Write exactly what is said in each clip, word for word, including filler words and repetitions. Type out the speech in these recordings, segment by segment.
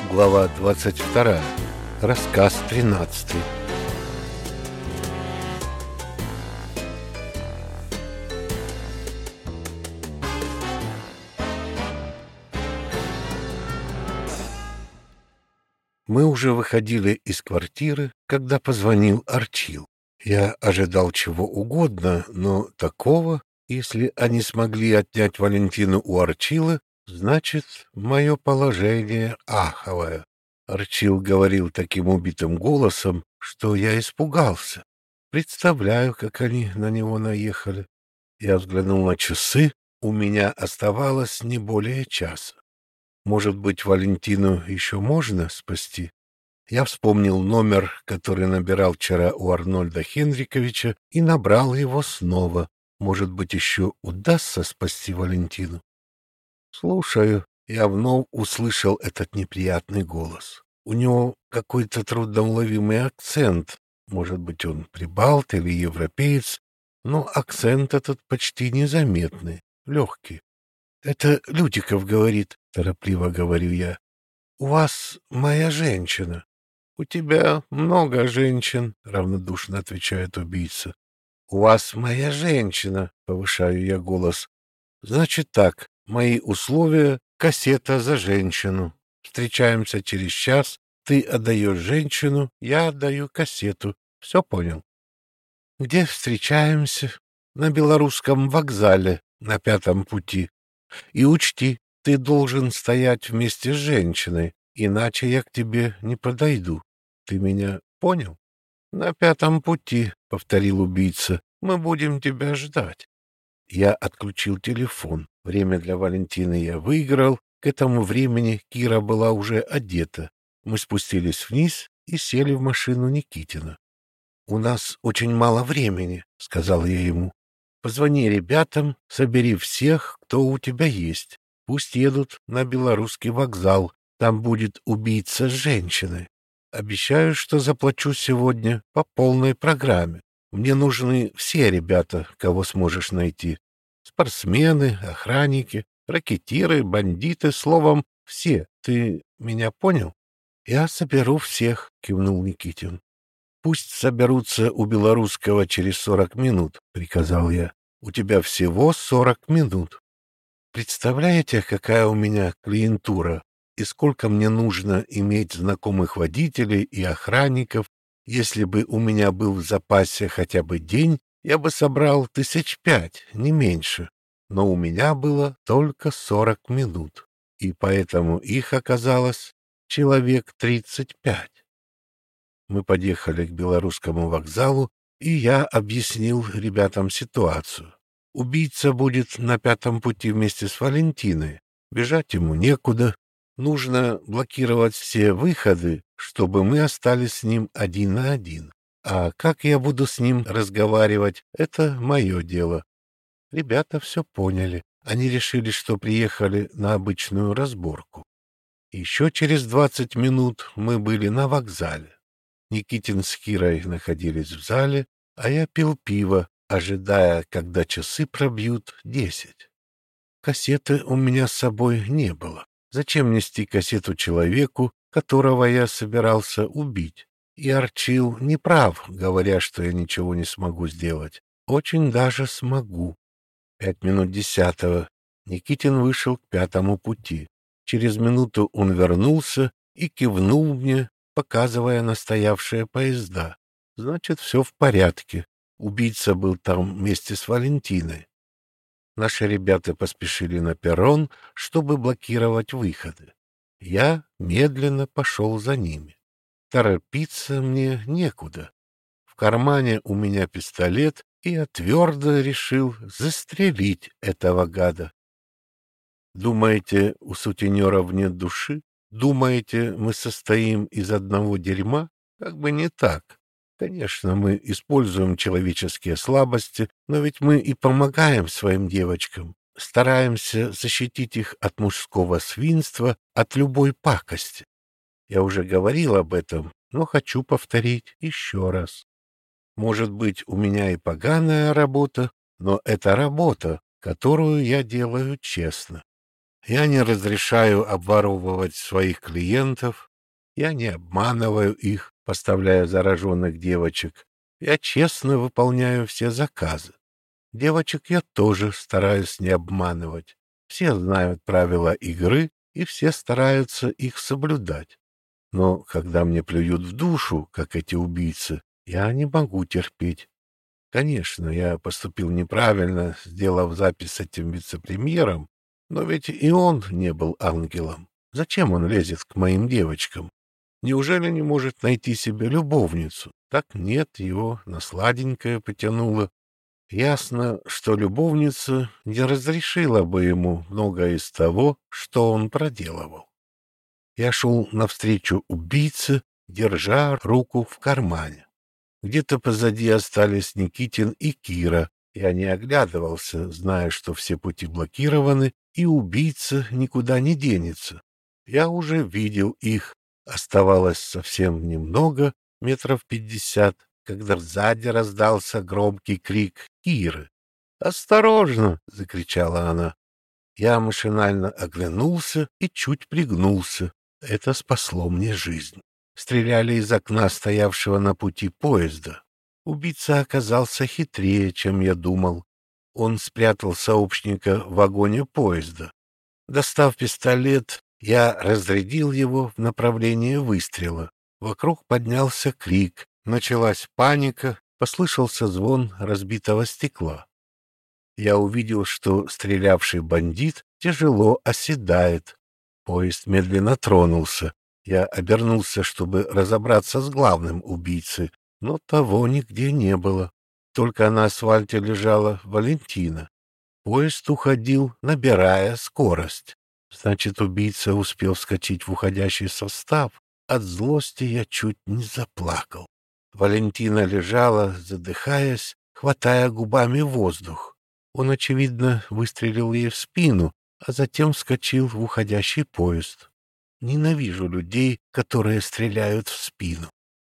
Глава двадцать вторая. Рассказ тринадцатый. Мы уже выходили из квартиры, когда позвонил Арчил. Я ожидал чего угодно, но такого, если они смогли отнять Валентину у Арчила, значит, мое положение аховое. Арчил говорил таким убитым голосом, что я испугался. Представляю, как они на него наехали. Я взглянул на часы, у меня оставалось не более часа. Может быть, Валентину еще можно спасти? Я вспомнил номер, который набирал вчера у Арнольда Хенриковича, и набрал его снова. Может быть, еще удастся спасти Валентину? Слушаю. Я вновь услышал этот неприятный голос. У него какой-то трудноуловимый акцент. Может быть, он прибалт или европеец, но акцент этот почти незаметный, легкий. «Это Лютиков говорит», — торопливо говорю я. «У вас моя женщина». «У тебя много женщин», — равнодушно отвечает убийца. «У вас моя женщина», — повышаю я голос. «Значит так, мои условия — кассета за женщину. Встречаемся через час, ты отдаешь женщину, я отдаю кассету. Все понял?» «Где встречаемся?» «На Белорусском вокзале, на Пятом пути. И учти, ты должен стоять вместе с женщиной, иначе я к тебе не подойду. Ты меня понял?» «На Пятом пути», — повторил убийца, — «мы будем тебя ждать». Я отключил телефон. Время для Валентины я выиграл. К этому времени Кира была уже одета. Мы спустились вниз и сели в машину Никитина. «У нас очень мало времени», — сказал я ему. «Позвони ребятам, собери всех, кто у тебя есть. Пусть едут на Белорусский вокзал. Там будет убийца с женщиной. Обещаю, что заплачу сегодня по полной программе. Мне нужны все ребята, кого сможешь найти. Спортсмены, охранники, ракетиры, бандиты, словом, все. Ты меня понял?» «Я соберу всех», — кивнул Никитин. «Пусть соберутся у Белорусского через сорок минут», — приказал я. «У тебя всего сорок минут. Представляете, какая у меня клиентура и сколько мне нужно иметь знакомых водителей и охранников? Если бы у меня был в запасе хотя бы день, я бы собрал тысяч пять, не меньше. Но у меня было только сорок минут, и поэтому их оказалось человек тридцать пять. Мы подъехали к Белорусскому вокзалу, и я объяснил ребятам ситуацию. Убийца будет на Пятом пути вместе с Валентиной. Бежать ему некуда. Нужно блокировать все выходы, чтобы мы остались с ним один на один. А как я буду с ним разговаривать, это мое дело. Ребята все поняли. Они решили, что приехали на обычную разборку. Еще через двадцать минут мы были на вокзале. Никитин с Кирой находились в зале, а я пил пиво, ожидая, когда часы пробьют десять. Кассеты у меня с собой не было. Зачем нести кассету человеку, которого я собирался убить? И Арчил не прав, говоря, что я ничего не смогу сделать. Очень даже смогу. Пять минут десятого. Никитин вышел к Пятому пути. Через минуту он вернулся и кивнул мне, показывая на стоявшие поезда. Значит, все в порядке. Убийца был там вместе с Валентиной. Наши ребята поспешили на перрон, чтобы блокировать выходы. Я медленно пошел за ними. Торопиться мне некуда. В кармане у меня пистолет, и я твердо решил застрелить этого гада. Думаете, у сутенеров нет души? Думаете, мы состоим из одного дерьма? Как бы не так. Конечно, мы используем человеческие слабости, но ведь мы и помогаем своим девочкам, стараемся защитить их от мужского свинства, от любой пакости. Я уже говорил об этом, но хочу повторить еще раз. Может быть, у меня и поганая работа, но это работа, которую я делаю честно. Я не разрешаю обворовывать своих клиентов, я не обманываю их, поставляя зараженных девочек. Я честно выполняю все заказы. Девочек я тоже стараюсь не обманывать. Все знают правила игры, и все стараются их соблюдать. Но когда мне плюют в душу, как эти убийцы, я не могу терпеть. Конечно, я поступил неправильно, сделав запись с этим вице-премьером, но ведь и он не был ангелом. Зачем он лезет к моим девочкам? Неужели не может найти себе любовницу? Так нет, его на сладенькое потянуло. Ясно, что любовница не разрешила бы ему многое из того, что он проделывал. Я шел навстречу убийце, держа руку в кармане. Где-то позади остались Никитин и Кира. Я не оглядывался, зная, что все пути блокированы, и убийца никуда не денется. Я уже видел их. Оставалось совсем немного, метров пятьдесят, когда сзади раздался громкий крик Киры. «Осторожно!» — закричала она. Я машинально оглянулся и чуть пригнулся. Это спасло мне жизнь. Стреляли из окна, стоявшего на пути поезда. Убийца оказался хитрее, чем я думал. Он спрятал сообщника в вагоне поезда. Достав пистолет, я разрядил его в направлении выстрела. Вокруг поднялся крик, началась паника, послышался звон разбитого стекла. Я увидел, что стрелявший бандит тяжело оседает. Поезд медленно тронулся. Я обернулся, чтобы разобраться с главным убийцей, но того нигде не было. Только на асфальте лежала Валентина. Поезд уходил, набирая скорость. Значит, убийца успел вскочить в уходящий состав. От злости я чуть не заплакал. Валентина лежала, задыхаясь, хватая губами воздух. Он, очевидно, выстрелил ей в спину, а затем вскочил в уходящий поезд. Ненавижу людей, которые стреляют в спину.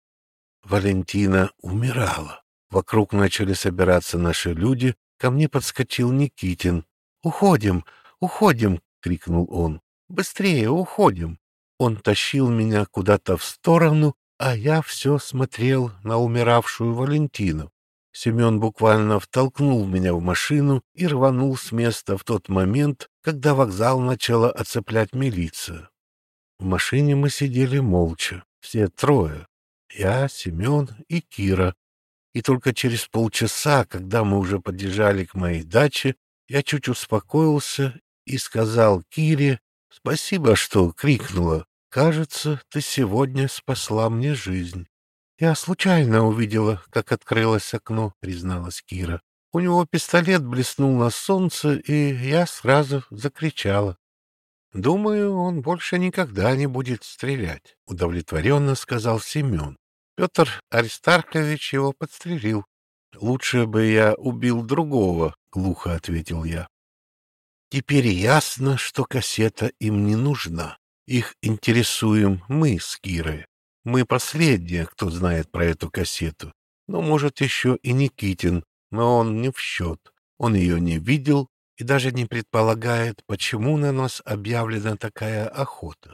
Валентина умирала. Вокруг начали собираться наши люди. Ко мне подскочил Никитин. «Уходим! Уходим!» — крикнул он. «Быстрее уходим!» Он тащил меня куда-то в сторону, а я все смотрел на умиравшую Валентину. Семен буквально втолкнул меня в машину и рванул с места в тот момент, когда вокзал начала оцеплять милиция. В машине мы сидели молча, все трое. Я, Семен и Кира. И только через полчаса, когда мы уже подъезжали к моей даче, я чуть успокоился и сказал Кире: «Спасибо, что крикнула. Кажется, ты сегодня спасла мне жизнь». «Я случайно увидела, как открылось окно», — призналась Кира. «У него пистолет блеснул на солнце, и я сразу закричала». «Думаю, он больше никогда не будет стрелять», — удовлетворенно сказал Семен. «Петр Аристархович его подстрелил». «Лучше бы я убил другого», — глухо ответил я. Теперь ясно, что кассета им не нужна. Их интересуем мы с Кирой. Мы последние, кто знает про эту кассету. Но, может, еще и Никитин, но он не в счет. Он ее не видел и даже не предполагает, почему на нас объявлена такая охота.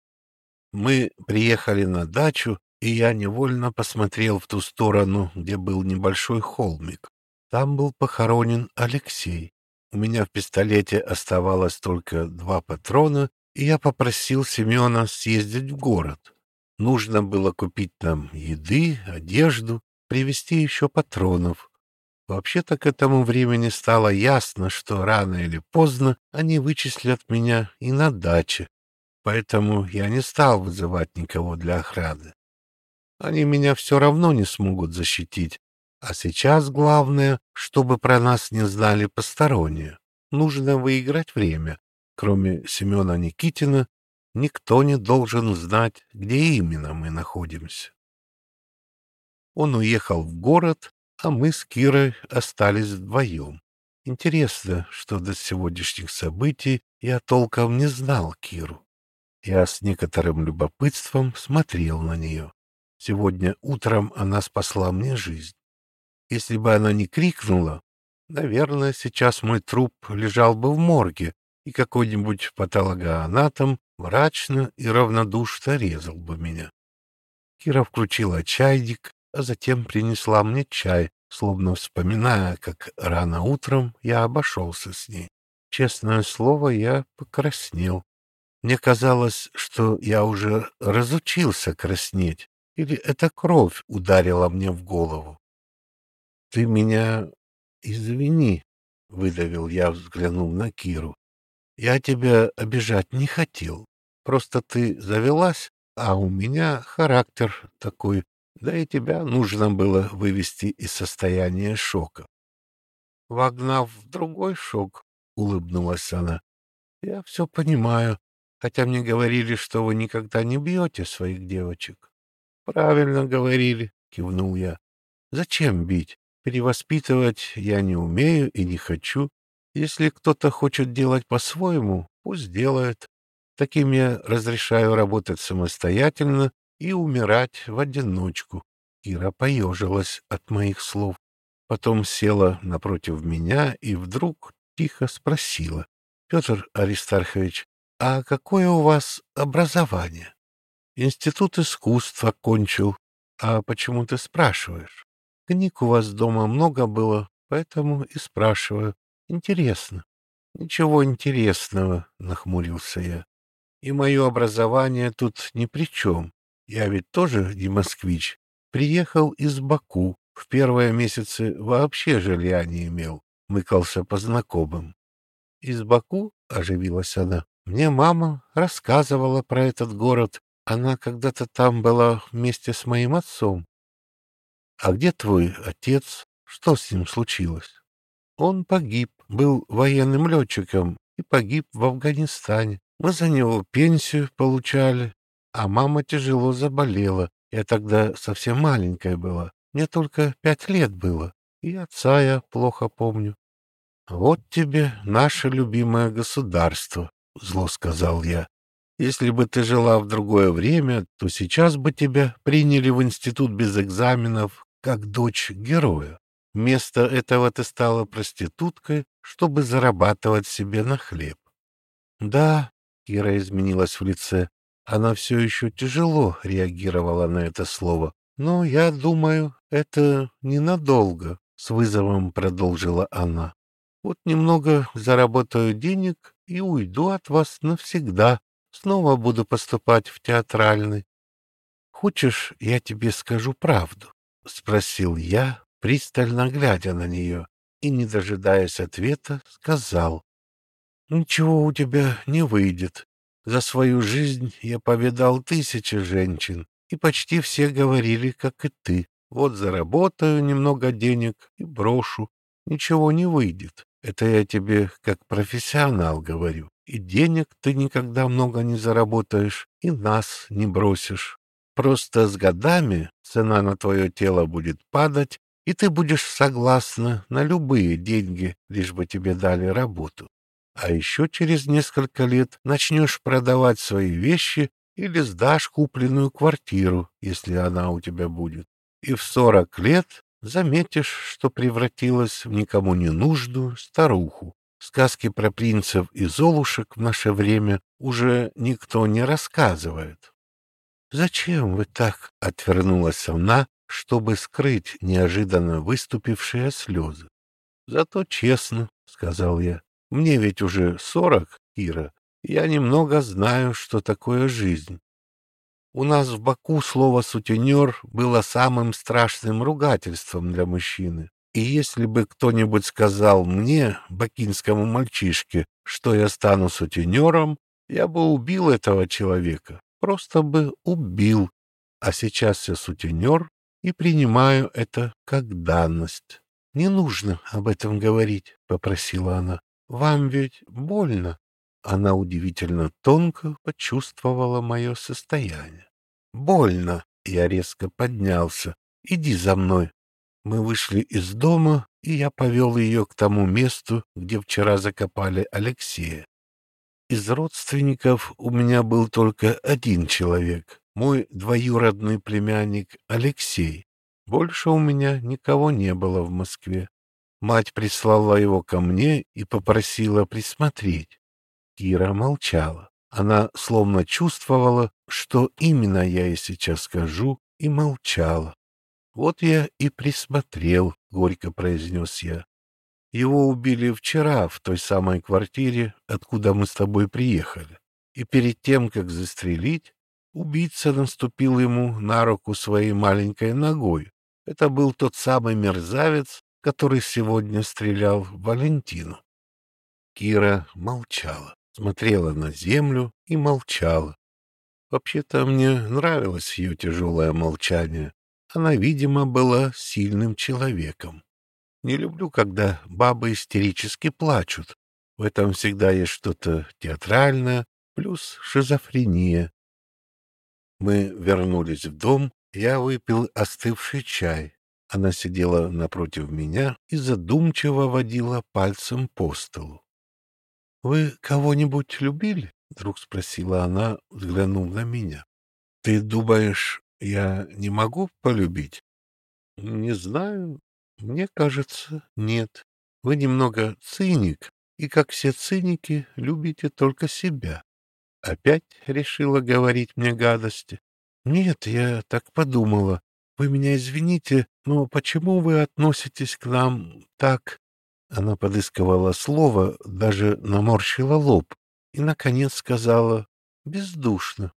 Мы приехали на дачу, и я невольно посмотрел в ту сторону, где был небольшой холмик. Там был похоронен Алексей. У меня в пистолете оставалось только два патрона, и я попросил Семена съездить в город. Нужно было купить нам еды, одежду, привезти еще патронов. Вообще-то к этому времени стало ясно, что рано или поздно они вычислят меня и на даче, поэтому я не стал вызывать никого для охраны. Они меня все равно не смогут защитить, а сейчас главное, чтобы про нас не знали посторонние. Нужно выиграть время. Кроме Семена Никитина, никто не должен знать, где именно мы находимся. Он уехал в город, а мы с Кирой остались вдвоем. Интересно, что до сегодняшних событий я толком не знал Киру. Я с некоторым любопытством смотрел на нее. Сегодня утром она спасла мне жизнь. Если бы она не крикнула, наверное, сейчас мой труп лежал бы в морге, и какой-нибудь патологоанатом мрачно и равнодушно резал бы меня. Кира включила чайник, а затем принесла мне чай, словно вспоминая, как рано утром я обошелся с ней. Честное слово, я покраснел. Мне казалось, что я уже разучился краснеть, или эта кровь ударила мне в голову. — Ты меня извини, — выдавил я, взглянув на Киру. — Я тебя обижать не хотел. Просто ты завелась, а у меня характер такой, да и тебя нужно было вывести из состояния шока. — Вогнав в другой шок, — улыбнулась она. — Я все понимаю, хотя мне говорили, что вы никогда не бьете своих девочек. — Правильно говорили, — кивнул я. — Зачем бить? Перевоспитывать я не умею и не хочу. Если кто-то хочет делать по-своему, пусть делает. Таким я разрешаю работать самостоятельно и умирать в одиночку. Кира поежилась от моих слов. Потом села напротив меня и вдруг тихо спросила: — Петр Аристархович, а какое у вас образование? — Институт искусств окончил. А почему ты спрашиваешь? Книг у вас дома много было, поэтому и спрашиваю. Интересно. — Ничего интересного, — нахмурился я. И мое образование тут ни при чем. Я ведь тоже не москвич. Приехал из Баку. В первые месяцы вообще жилья не имел. Мыкался по знакомым. — Из Баку? — оживилась она. — Мне мама рассказывала про этот город. Она когда-то там была вместе с моим отцом. — А где твой отец? Что с ним случилось? — Он погиб, был военным летчиком и погиб в Афганистане. Мы за него пенсию получали, а мама тяжело заболела. Я тогда совсем маленькая была, мне только пять лет было, и отца я плохо помню. — Вот тебе наше любимое государство, — зло сказал я. Если бы ты жила в другое время, то сейчас бы тебя приняли в институт без экзаменов, как дочь героя. Вместо этого ты стала проституткой, чтобы зарабатывать себе на хлеб. Да, Кира изменилась в лице. Она все еще тяжело реагировала на это слово. Но я думаю, это ненадолго, с вызовом продолжила она. Вот немного заработаю денег и уйду от вас навсегда. Снова буду поступать в театральный. Хочешь, я тебе скажу правду? — спросил я, пристально глядя на нее, и, не дожидаясь ответа, сказал: — Ничего у тебя не выйдет. За свою жизнь я повидал тысячи женщин, и почти все говорили, как и ты. Вот заработаю немного денег и брошу. Ничего не выйдет. Это я тебе как профессионал говорю. И денег ты никогда много не заработаешь, и нас не бросишь. Просто с годами цена на твое тело будет падать, и ты будешь согласна на любые деньги, лишь бы тебе дали работу. А еще через несколько лет начнешь продавать свои вещи или сдашь купленную квартиру, если она у тебя будет. И в сорок лет заметишь, что превратилась в никому не нужную старуху. Сказки про принцев и золушек в наше время уже никто не рассказывает. — Зачем вы так? — отвернулась она, чтобы скрыть неожиданно выступившие слезы. — Зато честно, — сказал я. — Мне ведь уже сорок, Кира. Я немного знаю, что такое жизнь. У нас в Баку слово «сутенер» было самым страшным ругательством для мужчины. И если бы кто-нибудь сказал мне, бакинскому мальчишке, что я стану сутенером, я бы убил этого человека, просто бы убил. А сейчас я сутенер и принимаю это как данность. — Не нужно об этом говорить, — попросила она. — Вам ведь больно. Она удивительно тонко почувствовала мое состояние. — Больно. Я резко поднялся. — Иди за мной. Мы вышли из дома, и я повел ее к тому месту, где вчера закопали Алексея. Из родственников у меня был только один человек, мой двоюродный племянник Алексей. Больше у меня никого не было в Москве. Мать прислала его ко мне и попросила присмотреть. Кира молчала. Она словно чувствовала, что именно я ей сейчас скажу, и молчала. «Вот я и присмотрел», — горько произнес я. «Его убили вчера в той самой квартире, откуда мы с тобой приехали. И перед тем, как застрелить, убийца наступил ему на руку своей маленькой ногой. Это был тот самый мерзавец, который сегодня стрелял в Валентину». Кира молчала, смотрела на землю и молчала. Вообще-то мне нравилось ее тяжелое молчание. Она, видимо, была сильным человеком. Не люблю, когда бабы истерически плачут. В этом всегда есть что-то театральное, плюс шизофрения. Мы вернулись в дом, я выпил остывший чай. Она сидела напротив меня и задумчиво водила пальцем по столу. — Вы кого-нибудь любили? — вдруг спросила она, взглянув на меня. — Ты думаешь, я не могу полюбить? — Не знаю. Мне кажется, нет. Вы немного циник, и, как все циники, любите только себя. Опять решила говорить мне гадости? Нет, я так подумала. Вы меня извините, но почему вы относитесь к нам так? Она подыскивала слово, даже наморщила лоб и, наконец, сказала «бездушно».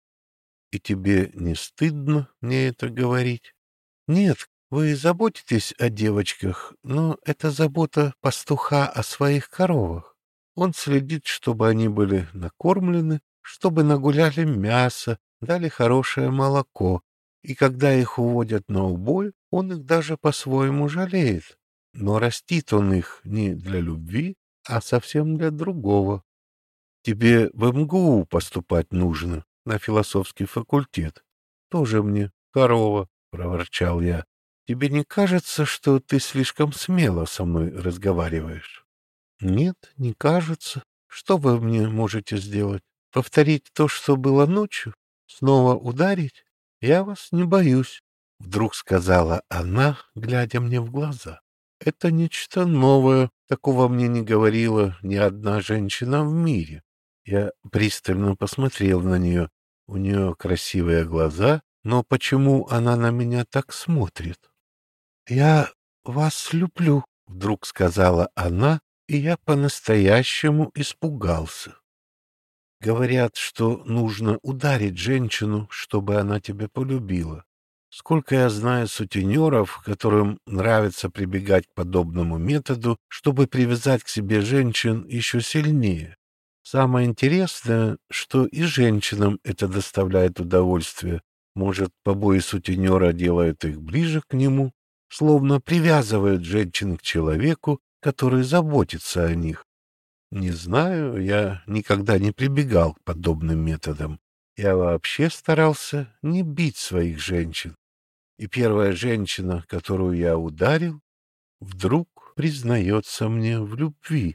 И тебе не стыдно мне это говорить? Нет, вы заботитесь о девочках, но это забота пастуха о своих коровах. Он следит, чтобы они были накормлены, чтобы нагуляли мясо, дали хорошее молоко, и когда их уводят на убой, он их даже по-своему жалеет. Но растит он их не для любви, а совсем для другого. Тебе в эм гэ у поступать нужно, на философский факультет. Тоже мне корова, — проворчал я. Тебе не кажется, что ты слишком смело со мной разговариваешь? Нет, не кажется. Что вы мне можете сделать? Повторить то, что было ночью? Снова ударить? Я вас не боюсь, — вдруг сказала она, глядя мне в глаза. Это нечто новое, такого мне не говорила ни одна женщина в мире. Я пристально посмотрел на нее. У нее красивые глаза, но почему она на меня так смотрит? — Я вас люблю, — вдруг сказала она, и я по-настоящему испугался. Говорят, что нужно ударить женщину, чтобы она тебя полюбила. Сколько я знаю сутенеров, которым нравится прибегать к подобному методу, чтобы привязать к себе женщин еще сильнее. Самое интересное, что и женщинам это доставляет удовольствие. Может, побои сутенера делают их ближе к нему, словно привязывают женщин к человеку, который заботится о них. Не знаю, я никогда не прибегал к подобным методам. Я вообще старался не бить своих женщин. И первая женщина, которую я ударил, вдруг признается мне в любви.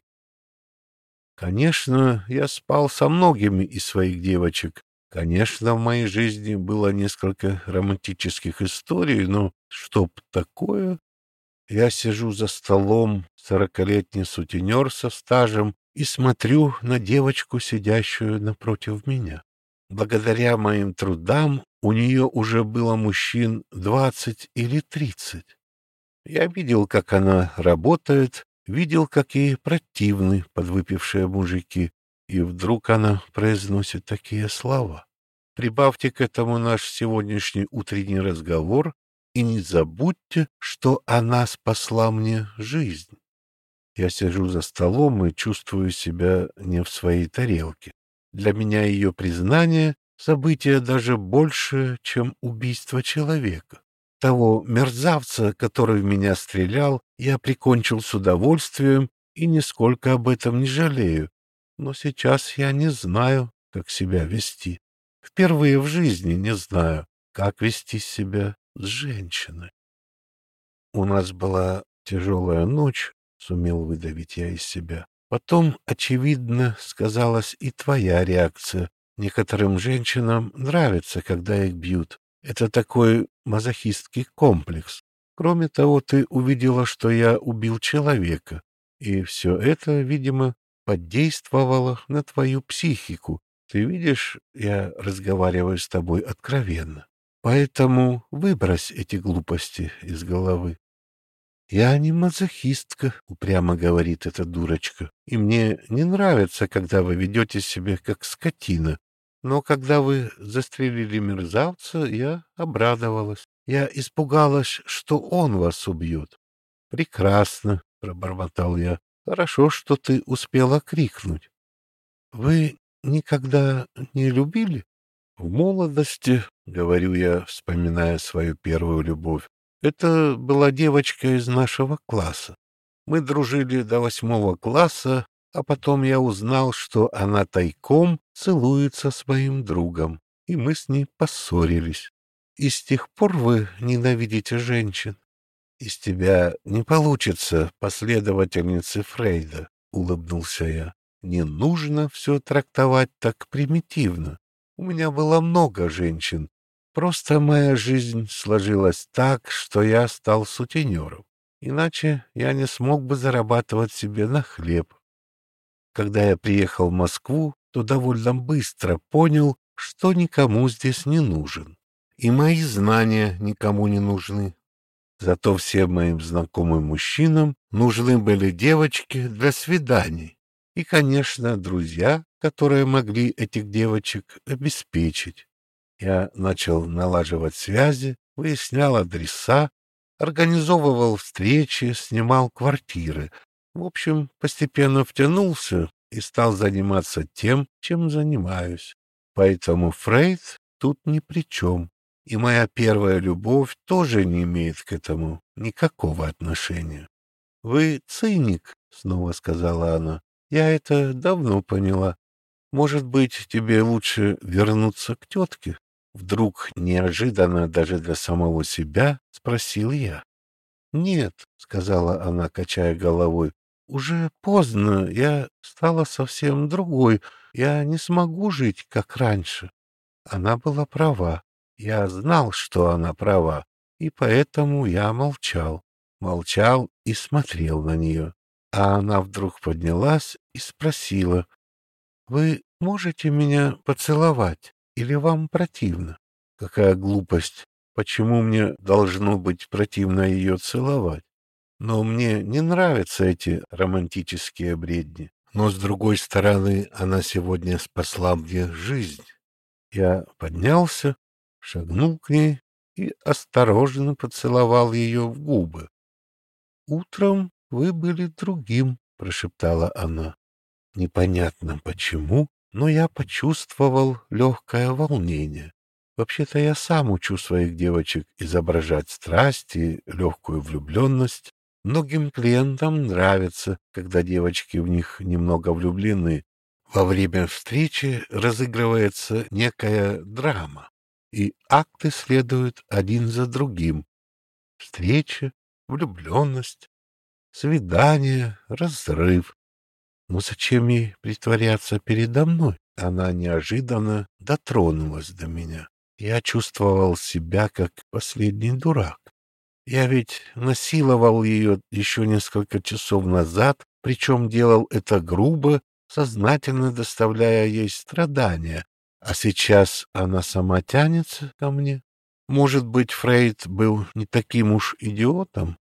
Конечно, я спал со многими из своих девочек. Конечно, в моей жизни было несколько романтических историй, но чтоб такое... Я сижу за столом, сорокалетний сутенер со стажем, и смотрю на девочку, сидящую напротив меня. Благодаря моим трудам у нее уже было мужчин двадцать или тридцать. Я видел, как она работает, видел, как ей противны подвыпившие мужики, и вдруг она произносит такие слова. Прибавьте к этому наш сегодняшний утренний разговор, и не забудьте, что она спасла мне жизнь. Я сижу за столом и чувствую себя не в своей тарелке. Для меня ее признание — событие даже больше, чем убийство человека. Того мерзавца, который в меня стрелял, я прикончил с удовольствием и нисколько об этом не жалею. Но сейчас я не знаю, как себя вести. Впервые в жизни не знаю, как вести себя с женщиной. У нас была тяжелая ночь, — сумел выдавить я из себя. Потом, очевидно, сказалась и твоя реакция. Некоторым женщинам нравится, когда их бьют. Это такой мазохистский комплекс. Кроме того, ты увидела, что я убил человека. И все это, видимо, подействовало на твою психику. Ты видишь, я разговариваю с тобой откровенно. Поэтому выбрось эти глупости из головы. «Я не мазохистка», — упрямо говорит эта дурочка, «и мне не нравится, когда вы ведете себя как скотина. Но когда вы застрелили мерзавца, я обрадовалась. Я испугалась, что он вас убьет». «Прекрасно», — пробормотал я. «Хорошо, что ты успела крикнуть». «Вы никогда не любили?» «В молодости», — говорю я, вспоминая свою первую любовь, это была девочка из нашего класса. Мы дружили до восьмого класса, а потом я узнал, что она тайком целуется с моим другом, и мы с ней поссорились. И с тех пор вы ненавидите женщин. Из тебя не получится последовательницы Фрейда, — улыбнулся я. Не нужно все трактовать так примитивно. У меня было много женщин. Просто моя жизнь сложилась так, что я стал сутенером. Иначе я не смог бы зарабатывать себе на хлеб. Когда я приехал в Москву, то довольно быстро понял, что никому здесь не нужен. И мои знания никому не нужны. Зато всем моим знакомым мужчинам нужны были девочки для свиданий. И, конечно, друзья, которые могли этих девочек обеспечить. Я начал налаживать связи, выяснял адреса, организовывал встречи, снимал квартиры. В общем, постепенно втянулся и стал заниматься тем, чем занимаюсь. Поэтому Фрейд тут ни при чем. И моя первая любовь тоже не имеет к этому никакого отношения. — Вы циник, — снова сказала она. — Я это давно поняла. Может быть, тебе лучше вернуться к тетке? Вдруг, неожиданно даже для самого себя, спросил я. — Нет, — сказала она, качая головой, — уже поздно, я стала совсем другой, я не смогу жить, как раньше. Она была права. Я знал, что она права, и поэтому я молчал. Молчал и смотрел на нее. А она вдруг поднялась и спросила: «Вы можете меня поцеловать или вам противно?» Какая глупость! Почему мне должно быть противно ее целовать? Но мне не нравятся эти романтические бредни. Но, с другой стороны, она сегодня спасла мне жизнь. Я поднялся, шагнул к ней и осторожно поцеловал ее в губы. «Утром вы были другим», — прошептала она. Непонятно почему, но я почувствовал легкое волнение. Вообще-то я сам учу своих девочек изображать страсть и легкую влюбленность. Многим клиентам нравится, когда девочки в них немного влюблены. Во время встречи разыгрывается некая драма, и акты следуют один за другим. Встреча, влюбленность, свидание, разрыв. Но зачем ей притворяться передо мной? Она неожиданно дотронулась до меня. Я чувствовал себя как последний дурак. Я ведь насиловал ее еще несколько часов назад, причем делал это грубо, сознательно доставляя ей страдания. А сейчас она сама тянется ко мне. Может быть, Фрейд был не таким уж идиотом?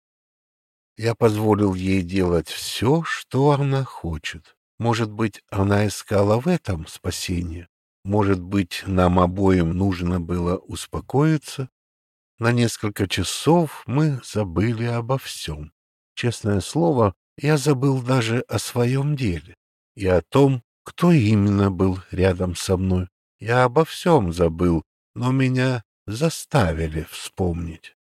Я позволил ей делать все, что она хочет. Может быть, она искала в этом спасение. Может быть, нам обоим нужно было успокоиться. На несколько часов мы забыли обо всем. Честное слово, я забыл даже о своем деле и о том, кто именно был рядом со мной. Я обо всем забыл, но меня заставили вспомнить.